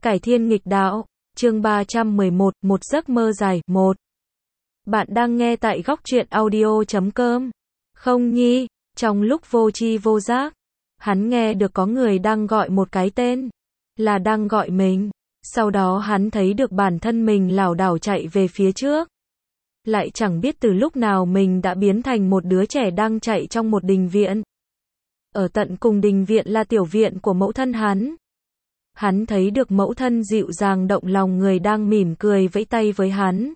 Cải thiên nghịch đạo, chương 311, một giấc mơ dài, 1. Bạn đang nghe tại góc truyện audio.com. Không nhi, trong lúc vô tri vô giác, hắn nghe được có người đang gọi một cái tên, là đang gọi mình. Sau đó hắn thấy được bản thân mình lảo đảo chạy về phía trước. Lại chẳng biết từ lúc nào mình đã biến thành một đứa trẻ đang chạy trong một đình viện. Ở tận cùng đình viện là tiểu viện của mẫu thân hắn. Hắn thấy được mẫu thân dịu dàng động lòng người đang mỉm cười vẫy tay với hắn.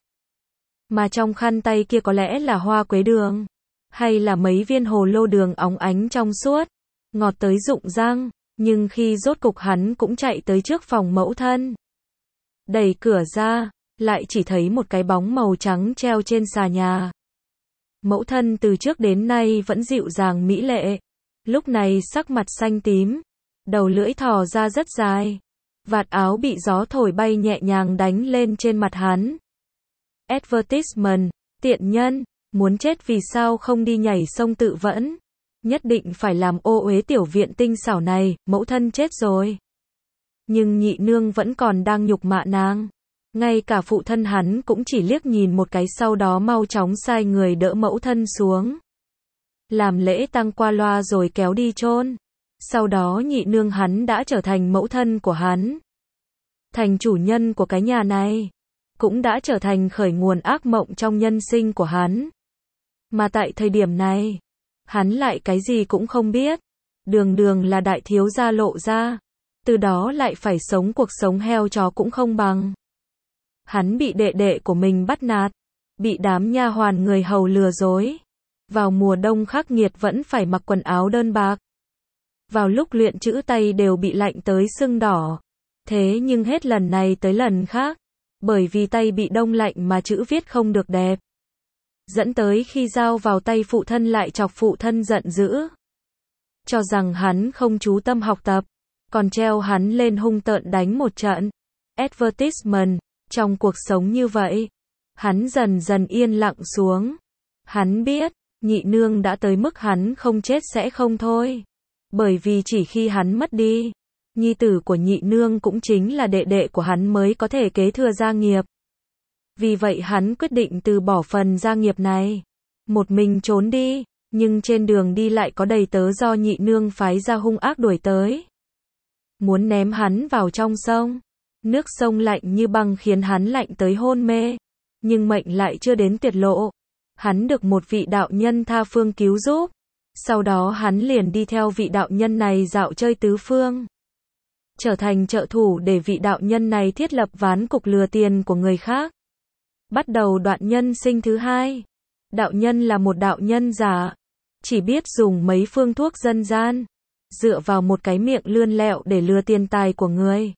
Mà trong khăn tay kia có lẽ là hoa quế đường, hay là mấy viên hồ lô đường óng ánh trong suốt, ngọt tới rụng răng, nhưng khi rốt cục hắn cũng chạy tới trước phòng mẫu thân. Đẩy cửa ra, lại chỉ thấy một cái bóng màu trắng treo trên xà nhà. Mẫu thân từ trước đến nay vẫn dịu dàng mỹ lệ, lúc này sắc mặt xanh tím, đầu lưỡi thò ra rất dài, vạt áo bị gió thổi bay nhẹ nhàng đánh lên trên mặt hắn. Advertisement, tiện nhân, muốn chết vì sao không đi nhảy sông tự vẫn, nhất định phải làm ô uế tiểu viện tinh xảo này, mẫu thân chết rồi. Nhưng nhị nương vẫn còn đang nhục mạ nàng. Ngay cả phụ thân hắn cũng chỉ liếc nhìn một cái sau đó mau chóng sai người đỡ mẫu thân xuống. Làm lễ tang qua loa rồi kéo đi chôn. Sau đó nhị nương hắn đã trở thành mẫu thân của hắn. Thành chủ nhân của cái nhà này. Cũng đã trở thành khởi nguồn ác mộng trong nhân sinh của hắn. Mà tại thời điểm này, hắn lại cái gì cũng không biết. Đường đường là đại thiếu gia lộ ra. Từ đó lại phải sống cuộc sống heo chó cũng không bằng. Hắn bị đệ đệ của mình bắt nạt. Bị đám nha hoàn người hầu lừa dối. Vào mùa đông khắc nghiệt vẫn phải mặc quần áo đơn bạc. Vào lúc luyện chữ tay đều bị lạnh tới sưng đỏ. Thế nhưng hết lần này tới lần khác. Bởi vì tay bị đông lạnh mà chữ viết không được đẹp. Dẫn tới khi giao vào tay phụ thân lại chọc phụ thân giận dữ. Cho rằng hắn không chú tâm học tập. Còn treo hắn lên hung tợn đánh một trận. Advertisement, trong cuộc sống như vậy. Hắn dần dần yên lặng xuống. Hắn biết, nhị nương đã tới mức hắn không chết sẽ không thôi. Bởi vì chỉ khi hắn mất đi, nhi tử của nhị nương cũng chính là đệ đệ của hắn mới có thể kế thừa gia nghiệp. Vì vậy hắn quyết định từ bỏ phần gia nghiệp này. Một mình trốn đi, nhưng trên đường đi lại có đầy tớ do nhị nương phái ra hung ác đuổi tới. Muốn ném hắn vào trong sông. Nước sông lạnh như băng khiến hắn lạnh tới hôn mê. Nhưng mệnh lại chưa đến tuyệt lộ. Hắn được một vị đạo nhân tha phương cứu giúp. Sau đó hắn liền đi theo vị đạo nhân này dạo chơi tứ phương. Trở thành trợ thủ để vị đạo nhân này thiết lập ván cục lừa tiền của người khác. Bắt đầu đoạn nhân sinh thứ hai. Đạo nhân là một đạo nhân giả. Chỉ biết dùng mấy phương thuốc dân gian. Dựa vào một cái miệng lươn lẹo để lừa tiền tài của người.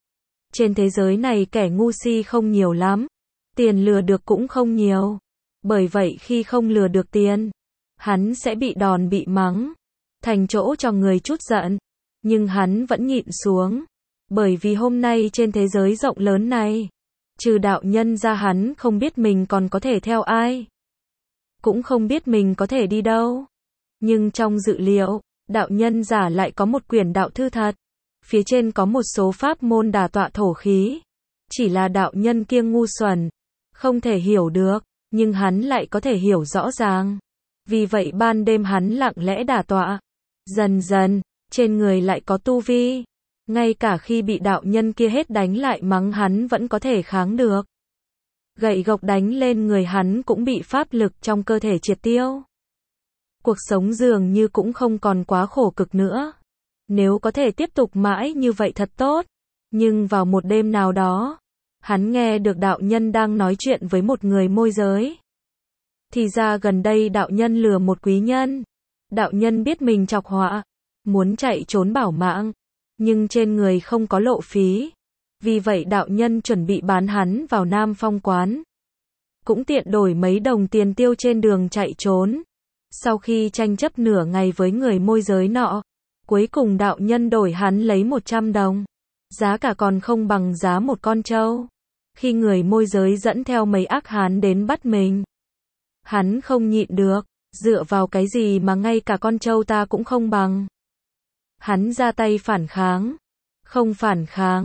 Trên thế giới này kẻ ngu si không nhiều lắm. Tiền lừa được cũng không nhiều. Bởi vậy khi không lừa được tiền, hắn sẽ bị đòn bị mắng. Thành chỗ cho người chút giận. Nhưng hắn vẫn nhịn xuống. Bởi vì hôm nay trên thế giới rộng lớn này, trừ đạo nhân ra hắn không biết mình còn có thể theo ai. Cũng không biết mình có thể đi đâu. Nhưng trong dự liệu, đạo nhân giả lại có một quyển đạo thư thật. Phía trên có một số pháp môn đả tọa thổ khí. Chỉ là đạo nhân kia ngu xuẩn, không thể hiểu được, nhưng hắn lại có thể hiểu rõ ràng. Vì vậy ban đêm hắn lặng lẽ đả tọa. Dần dần, trên người lại có tu vi. Ngay cả khi bị đạo nhân kia hết đánh lại mắng hắn vẫn có thể kháng được. Gậy gộc đánh lên người hắn cũng bị pháp lực trong cơ thể triệt tiêu. Cuộc sống dường như cũng không còn quá khổ cực nữa. Nếu có thể tiếp tục mãi như vậy thật tốt. Nhưng vào một đêm nào đó, hắn nghe được đạo nhân đang nói chuyện với một người môi giới. Thì ra gần đây đạo nhân lừa một quý nhân. Đạo nhân biết mình chọc họa, muốn chạy trốn bảo mạng, nhưng trên người không có lộ phí. Vì vậy đạo nhân chuẩn bị bán hắn vào Nam Phong quán. Cũng tiện đổi mấy đồng tiền tiêu trên đường chạy trốn. Sau khi tranh chấp nửa ngày với người môi giới nọ, cuối cùng đạo nhân đổi hắn lấy 100 đồng. Giá cả còn không bằng giá một con trâu. Khi người môi giới dẫn theo mấy ác hán đến bắt mình, hắn không nhịn được, dựa vào cái gì mà ngay cả con trâu ta cũng không bằng. Hắn ra tay phản kháng. Không phản kháng,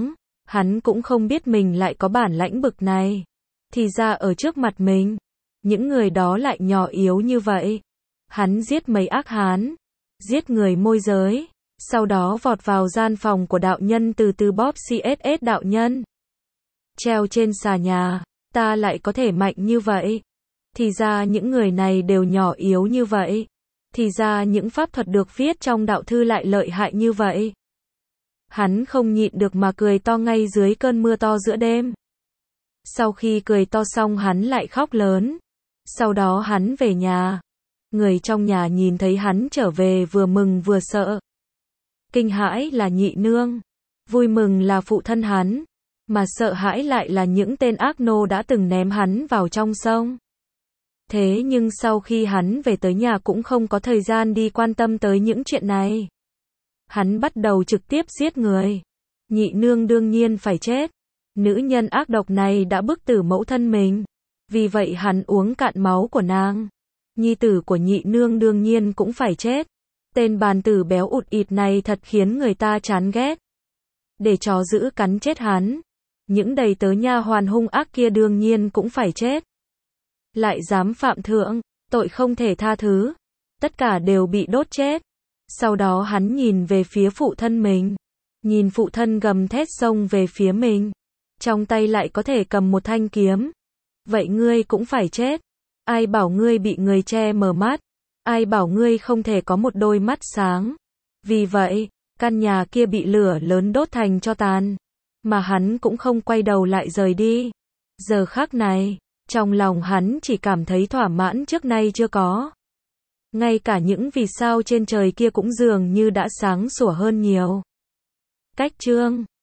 Hắn cũng không biết mình lại có bản lãnh bực này. Thì ra ở trước mặt mình, những người đó lại nhỏ yếu như vậy. Hắn giết mấy ác hán, giết người môi giới, sau đó vọt vào gian phòng của đạo nhân từ từ bóp CSS đạo nhân. Treo trên xà nhà, ta lại có thể mạnh như vậy. Thì ra những người này đều nhỏ yếu như vậy. Thì ra những pháp thuật được viết trong đạo thư lại lợi hại như vậy. Hắn không nhịn được mà cười to ngay dưới cơn mưa to giữa đêm. Sau khi cười to xong hắn lại khóc lớn. Sau đó hắn về nhà. Người trong nhà nhìn thấy hắn trở về vừa mừng vừa sợ. Kinh hãi là nhị nương. Vui mừng là phụ thân hắn. Mà sợ hãi lại là những tên ác nô đã từng ném hắn vào trong sông. Thế nhưng sau khi hắn về tới nhà cũng không có thời gian đi quan tâm tới những chuyện này. Hắn bắt đầu trực tiếp giết người. Nhị nương đương nhiên phải chết. Nữ nhân ác độc này đã bức tử mẫu thân mình. Vì vậy hắn uống cạn máu của nàng. Nhi tử của nhị nương đương nhiên cũng phải chết. Tên bàn tử béo ụt ịt này thật khiến người ta chán ghét. Để chó dữ cắn chết hắn. Những đầy tớ nha hoàn hung ác kia đương nhiên cũng phải chết. Lại dám phạm thượng, tội không thể tha thứ. Tất cả đều bị đốt chết. Sau đó hắn nhìn về phía phụ thân mình. Nhìn phụ thân gầm thét xông về phía mình. Trong tay lại có thể cầm một thanh kiếm. Vậy ngươi cũng phải chết. Ai bảo ngươi bị người che mờ mắt. Ai bảo ngươi không thể có một đôi mắt sáng. Vì vậy, căn nhà kia bị lửa lớn đốt thành tro tàn. Mà hắn cũng không quay đầu lại rời đi. Giờ khắc này, trong lòng hắn chỉ cảm thấy thỏa mãn trước nay chưa có. Ngay cả những vì sao trên trời kia cũng dường như đã sáng sủa hơn nhiều. Cách chương